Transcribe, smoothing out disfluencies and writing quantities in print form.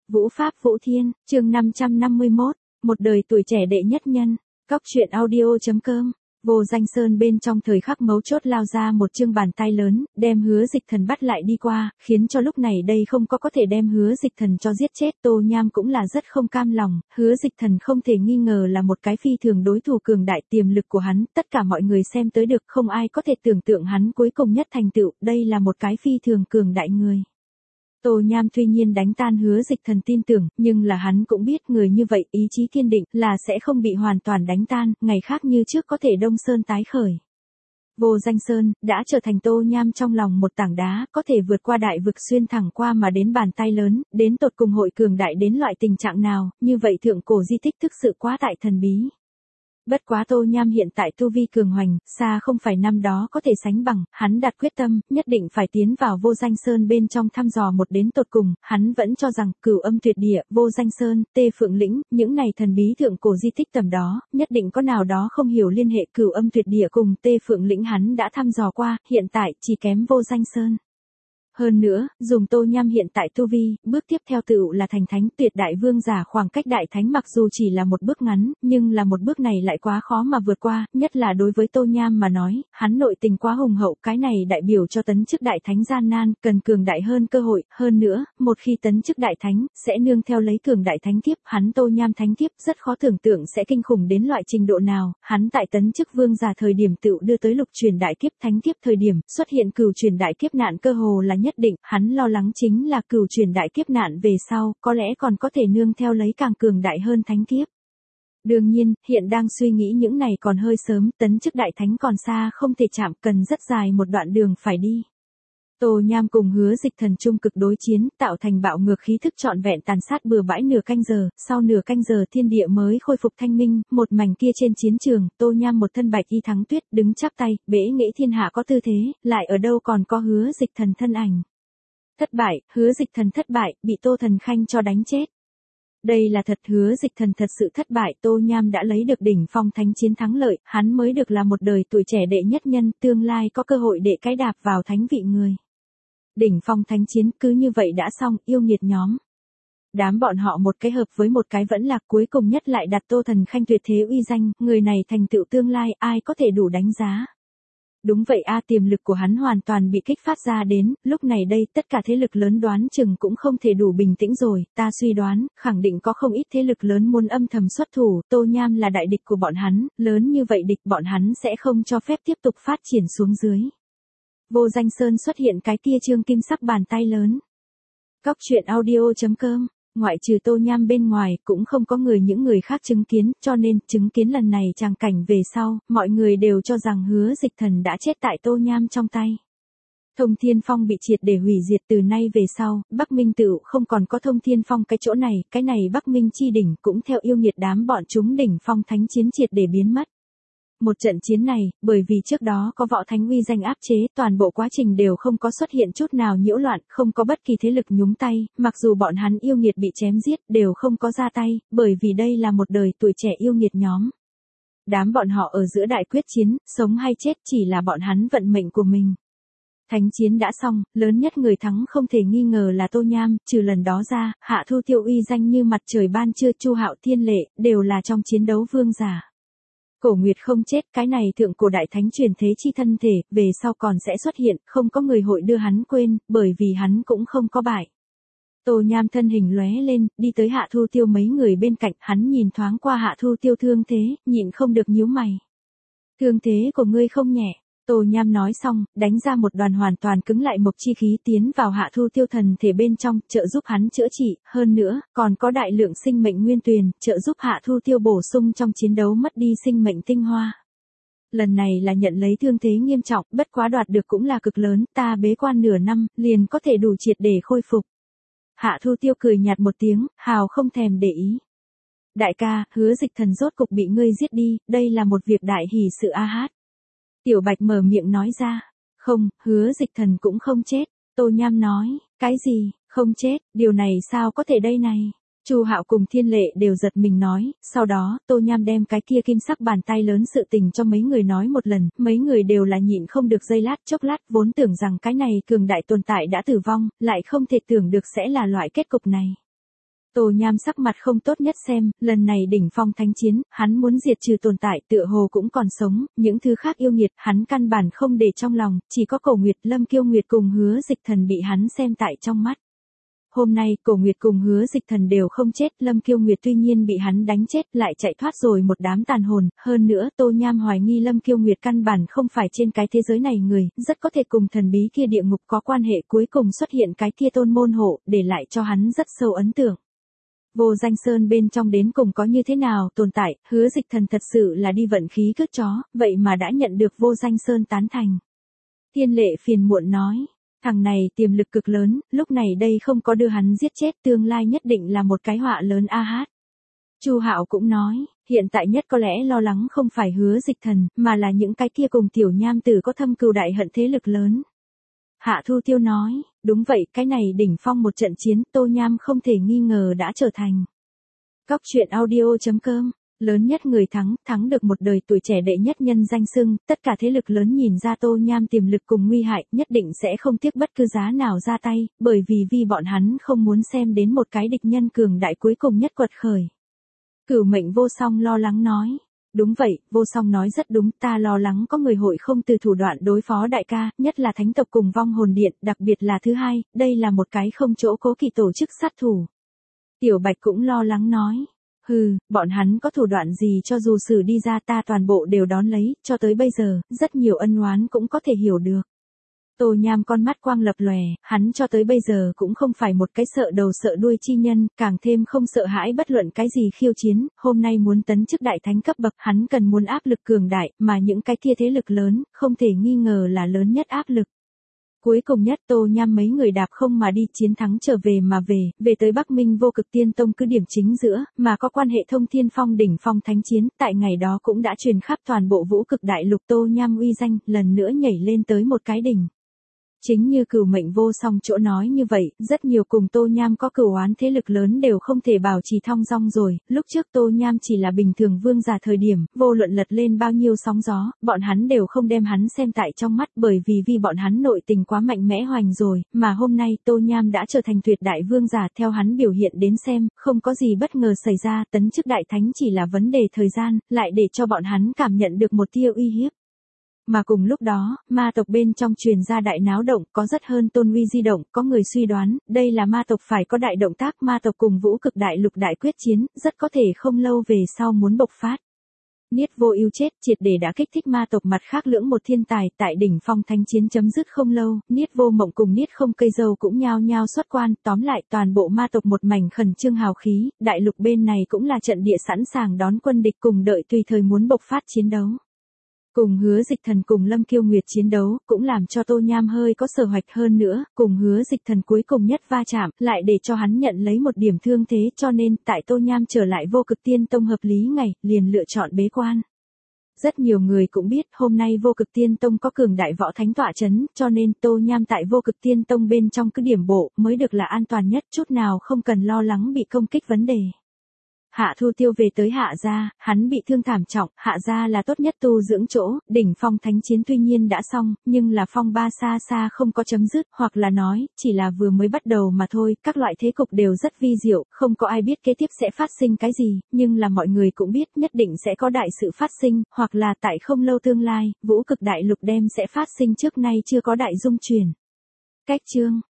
Vũ Pháp Vũ Thiên, chương 551, một đời tuổi trẻ đệ nhất nhân, Cóc truyện audio.com. Vô Danh Sơn bên trong thời khắc mấu chốt lao ra một chương bàn tay lớn, đem Hứa Dịch Thần bắt lại đi qua, khiến cho lúc này đây không có thể đem Hứa Dịch Thần cho giết chết. Tô Nham cũng là rất không cam lòng, Hứa Dịch Thần không thể nghi ngờ là một cái phi thường đối thủ cường đại, tiềm lực của hắn, tất cả mọi người xem tới được, không ai có thể tưởng tượng hắn cuối cùng nhất thành tựu, đây là một cái phi thường cường đại người. Tô Nham tuy nhiên đánh tan Hứa Dịch Thần tin tưởng, nhưng là hắn cũng biết người như vậy ý chí kiên định là sẽ không bị hoàn toàn đánh tan, ngày khác như trước có thể Đông Sơn tái khởi. Vô Danh Sơn đã trở thành Tô Nham trong lòng một tảng đá, có thể vượt qua đại vực xuyên thẳng qua mà đến bàn tay lớn, đến tột cùng hội cường đại đến loại tình trạng nào, như vậy thượng cổ di tích thực sự quá tại thần bí. Bất quá Tô Nham hiện tại tu vi cường hoành, xa không phải năm đó có thể sánh bằng, hắn đặt quyết tâm, nhất định phải tiến vào Vô Danh Sơn bên trong thăm dò một đến tột cùng, hắn vẫn cho rằng, Cửu Âm Tuyệt Địa, Vô Danh Sơn, Tê Phượng Lĩnh, những này thần bí thượng cổ di tích tầm đó, nhất định có nào đó không hiểu liên hệ. Cửu Âm Tuyệt Địa cùng Tê Phượng Lĩnh hắn đã thăm dò qua, hiện tại, chỉ kém Vô Danh Sơn. Hơn nữa, dùng Tô Nham hiện tại tu vi, bước tiếp theo tựu là thành thánh. Tuyệt đại vương giả khoảng cách đại thánh mặc dù chỉ là một bước ngắn, nhưng là một bước này lại quá khó mà vượt qua, nhất là đối với Tô Nham mà nói, hắn nội tình quá hùng hậu, cái này đại biểu cho tấn chức đại thánh gian nan, cần cường đại hơn cơ hội. Hơn nữa, một khi tấn chức đại thánh, sẽ nương theo lấy cường đại thánh kiếp, hắn Tô Nham thánh kiếp rất khó tưởng tượng sẽ kinh khủng đến loại trình độ nào. Hắn tại tấn chức vương giả thời điểm tựu đưa tới lục truyền đại kiếp, thánh kiếp thời điểm xuất hiện cửu truyền đại kiếp nạn cơ hồ là nhất định, hắn lo lắng chính là cửu truyền đại kiếp nạn về sau, có lẽ còn có thể nương theo lấy càng cường đại hơn thánh kiếp. Đương nhiên, hiện đang suy nghĩ những này còn hơi sớm, tấn chức đại thánh còn xa không thể chạm, cần rất dài một đoạn đường phải đi. Tô Nham cùng Hứa Dịch Thần trung cực đối chiến, tạo thành bạo ngược khí thức trọn vẹn tàn sát bừa bãi nửa canh giờ, sau nửa canh giờ thiên địa mới khôi phục thanh minh, một mảnh kia trên chiến trường, Tô Nham một thân bạch y thắng tuyết, đứng chắp tay, bẽ nghệ thiên hạ có tư thế, lại ở đâu còn có Hứa Dịch Thần thân ảnh. Thất bại, Hứa Dịch Thần thất bại, bị Tô Thần Khanh cho đánh chết. Đây là thật, Hứa Dịch Thần thật sự thất bại, Tô Nham đã lấy được đỉnh phong thánh chiến thắng lợi, hắn mới được là một đời tuổi trẻ đệ nhất nhân, tương lai có cơ hội đệ cái đạp vào thánh vị người. Đỉnh phong thánh chiến cứ như vậy đã xong, yêu nghiệt nhóm. Đám bọn họ một cái hợp với một cái vẫn lạc, cuối cùng nhất lại đặt Tô Thần Khanh tuyệt thế uy danh, người này thành tựu tương lai, ai có thể đủ đánh giá. Đúng vậy a, tiềm lực của hắn hoàn toàn bị kích phát ra đến, lúc này đây tất cả thế lực lớn đoán chừng cũng không thể đủ bình tĩnh rồi, ta suy đoán, khẳng định có không ít thế lực lớn muốn âm thầm xuất thủ, Tô Nham là đại địch của bọn hắn, lớn như vậy địch bọn hắn sẽ không cho phép tiếp tục phát triển xuống dưới. Vô Danh Sơn xuất hiện cái kia trương kim sắc bàn tay lớn. Cóc truyện audio.com. Ngoại trừ Tô Nham bên ngoài, cũng không có những người khác chứng kiến, cho nên, chứng kiến lần này tràng cảnh về sau, mọi người đều cho rằng Hứa Dịch Thần đã chết tại Tô Nham trong tay. Thông Thiên Phong bị triệt để hủy diệt, từ nay về sau, Bắc Minh Tựu không còn có Thông Thiên Phong cái chỗ này, cái này Bắc Minh chi đỉnh cũng theo yêu nghiệt đám bọn chúng đỉnh phong thánh chiến triệt để biến mất. Một trận chiến này, bởi vì trước đó có võ thánh uy danh áp chế, toàn bộ quá trình đều không có xuất hiện chút nào nhiễu loạn, không có bất kỳ thế lực nhúng tay, mặc dù bọn hắn yêu nghiệt bị chém giết, đều không có ra tay, bởi vì đây là một đời tuổi trẻ yêu nghiệt nhóm. Đám bọn họ ở giữa đại quyết chiến, sống hay chết chỉ là bọn hắn vận mệnh của mình. Thánh chiến đã xong, lớn nhất người thắng không thể nghi ngờ là Tô Nham, trừ lần đó ra, Hạ Thu Tiêu uy danh như mặt trời ban trưa, Chu Hạo Thiên Lệ, đều là trong chiến đấu vương giả. Cổ Nguyệt không chết, cái này thượng cổ đại thánh truyền thế chi thân thể, về sau còn sẽ xuất hiện, không có người hội đưa hắn quên, bởi vì hắn cũng không có bại. Tô Nham thân hình lóe lên, đi tới Hạ Thu Tiêu mấy người bên cạnh, hắn nhìn thoáng qua Hạ Thu Tiêu thương thế, nhịn không được nhíu mày. Thương thế của ngươi không nhẹ. Tô Nham nói xong, đánh ra một đoàn hoàn toàn cứng lại mộc chi khí tiến vào Hạ Thu Tiêu thần thể bên trong, trợ giúp hắn chữa trị, hơn nữa, còn có đại lượng sinh mệnh nguyên tuyền, trợ giúp Hạ Thu Tiêu bổ sung trong chiến đấu mất đi sinh mệnh tinh hoa. Lần này là nhận lấy thương thế nghiêm trọng, bất quá đoạt được cũng là cực lớn, ta bế quan nửa năm, liền có thể đủ triệt để khôi phục. Hạ Thu Tiêu cười nhạt một tiếng, hào không thèm để ý. Đại ca, Hứa Dịch Thần rốt cục bị ngươi giết đi, đây là một việc đại hỷ sự a hát. Tiểu Bạch mở miệng nói ra. Không, Hứa Dịch Thần cũng không chết. Tô Nham nói. Cái gì, không chết, điều này sao có thể đây này. Chu Hạo cùng Thiên Lệ đều giật mình nói. Sau đó, Tô Nham đem cái kia kim sắc bàn tay lớn sự tình cho mấy người nói một lần. Mấy người đều là nhịn không được giây lát chốc lát, vốn tưởng rằng cái này cường đại tồn tại đã tử vong, lại không thể tưởng được sẽ là loại kết cục này. Tô Nham sắc mặt không tốt nhất xem, lần này đỉnh phong thánh chiến, hắn muốn diệt trừ tồn tại tựa hồ cũng còn sống, những thứ khác yêu nghiệt, hắn căn bản không để trong lòng, chỉ có Cổ Nguyệt, Lâm Kiêu Nguyệt cùng Hứa Dịch Thần bị hắn xem tại trong mắt. Hôm nay, Cổ Nguyệt cùng Hứa Dịch Thần đều không chết, Lâm Kiêu Nguyệt tuy nhiên bị hắn đánh chết lại chạy thoát rồi một đám tàn hồn, hơn nữa Tô Nham hoài nghi Lâm Kiêu Nguyệt căn bản không phải trên cái thế giới này người, rất có thể cùng thần bí kia địa ngục có quan hệ, cuối cùng xuất hiện cái kia tôn môn hộ, để lại cho hắn rất sâu ấn tượng. Vô Danh Sơn bên trong đến cùng có như thế nào tồn tại, Hứa Dịch Thần thật sự là đi vận khí cướp chó, vậy mà đã nhận được Vô Danh Sơn tán thành. Thiên Lệ phiền muộn nói, thằng này tiềm lực cực lớn, lúc này đây không có đưa hắn giết chết, tương lai nhất định là một cái họa lớn a hát. Chu Hạo cũng nói, hiện tại nhất có lẽ lo lắng không phải Hứa Dịch Thần, mà là những cái kia cùng Tiểu Nham Tử có thâm cừu đại hận thế lực lớn. Hạ Thu Tiêu nói, đúng vậy, cái này đỉnh phong một trận chiến, Tô Nham không thể nghi ngờ đã trở thành. Cóc truyện audio.com, lớn nhất người thắng, thắng được một đời tuổi trẻ đệ nhất nhân danh xưng, tất cả thế lực lớn nhìn ra Tô Nham tiềm lực cùng nguy hại, nhất định sẽ không tiếc bất cứ giá nào ra tay, bởi vì bọn hắn không muốn xem đến một cái địch nhân cường đại cuối cùng nhất quật khởi. Cửu Mệnh Vô Song lo lắng nói. Đúng vậy, Vô Song nói rất đúng, ta lo lắng có người hội không từ thủ đoạn đối phó đại ca, nhất là thánh tộc cùng vong hồn điện, đặc biệt là thứ hai, đây là một cái không chỗ cố kỵ tổ chức sát thủ. Tiểu Bạch cũng lo lắng nói, bọn hắn có thủ đoạn gì cho dù xử đi ra ta toàn bộ đều đón lấy, cho tới bây giờ, rất nhiều ân oán cũng có thể hiểu được. Tô Nham con mắt quang lập lòe, hắn cho tới bây giờ cũng không phải một cái sợ đầu sợ đuôi chi nhân, càng thêm không sợ hãi bất luận cái gì khiêu chiến, hôm nay muốn tấn chức đại thánh cấp bậc, hắn cần muốn áp lực cường đại, mà những cái kia thế lực lớn, không thể nghi ngờ là lớn nhất áp lực. Cuối cùng nhất Tô Nham mấy người đạp không mà đi chiến thắng trở về mà về tới Bắc Minh Vô Cực Tiên Tông cứ điểm chính giữa, mà có quan hệ thông thiên phong đỉnh phong thánh chiến, tại ngày đó cũng đã truyền khắp toàn bộ vũ cực đại lục. Tô Nham uy danh, lần nữa nhảy lên tới một cái đỉnh. Chính như Cửu Mệnh Vô Song chỗ nói như vậy, rất nhiều cùng Tô Nham có cửu oán thế lực lớn đều không thể bảo trì thong dong rồi, lúc trước Tô Nham chỉ là bình thường vương giả thời điểm, vô luận lật lên bao nhiêu sóng gió, bọn hắn đều không đem hắn xem tại trong mắt bởi vì bọn hắn nội tình quá mạnh mẽ hoành rồi, mà hôm nay Tô Nham đã trở thành tuyệt đại vương giả theo hắn biểu hiện đến xem, không có gì bất ngờ xảy ra, tấn chức đại thánh chỉ là vấn đề thời gian, lại để cho bọn hắn cảm nhận được một tia uy hiếp. Mà cùng lúc đó, ma tộc bên trong truyền ra đại náo động, có rất hơn tôn uy di động, có người suy đoán, đây là ma tộc phải có đại động tác, ma tộc cùng vũ cực đại lục đại quyết chiến, rất có thể không lâu về sau muốn bộc phát. Niết Vô Ưu chết, triệt để đã kích thích ma tộc mặt khác lưỡng một thiên tài, tại đỉnh phong thánh chiến chấm dứt không lâu, Niết Vô Mộng cùng Niết Không Cây Dâu cũng nhao nhao xuất quan, tóm lại toàn bộ ma tộc một mảnh khẩn trương hào khí, đại lục bên này cũng là trận địa sẵn sàng đón quân địch cùng đợi tùy thời muốn bộc phát chiến đấu. Cùng Hứa Dịch Thần cùng Lâm Kiêu Nguyệt chiến đấu, cũng làm cho Tô Nham hơi có sở hoạch hơn nữa, cùng Hứa Dịch Thần cuối cùng nhất va chạm, lại để cho hắn nhận lấy một điểm thương thế, cho nên, tại Tô Nham trở lại Vô Cực Tiên Tông hợp lý ngày, liền lựa chọn bế quan. Rất nhiều người cũng biết, hôm nay Vô Cực Tiên Tông có cường đại võ thánh tọa chấn, cho nên Tô Nham tại Vô Cực Tiên Tông bên trong cứ điểm bộ, mới được là an toàn nhất, chút nào không cần lo lắng bị công kích vấn đề. Hạ Thu Tiêu về tới Hạ gia, hắn bị thương thảm trọng, Hạ gia là tốt nhất tu dưỡng chỗ, đỉnh phong thánh chiến tuy nhiên đã xong, nhưng là phong ba xa xa không có chấm dứt, hoặc là nói, chỉ là vừa mới bắt đầu mà thôi, các loại thế cục đều rất vi diệu, không có ai biết kế tiếp sẽ phát sinh cái gì, nhưng là mọi người cũng biết nhất định sẽ có đại sự phát sinh, hoặc là tại không lâu tương lai, vũ cực đại lục đem sẽ phát sinh trước nay chưa có đại dung chuyển. Cách chương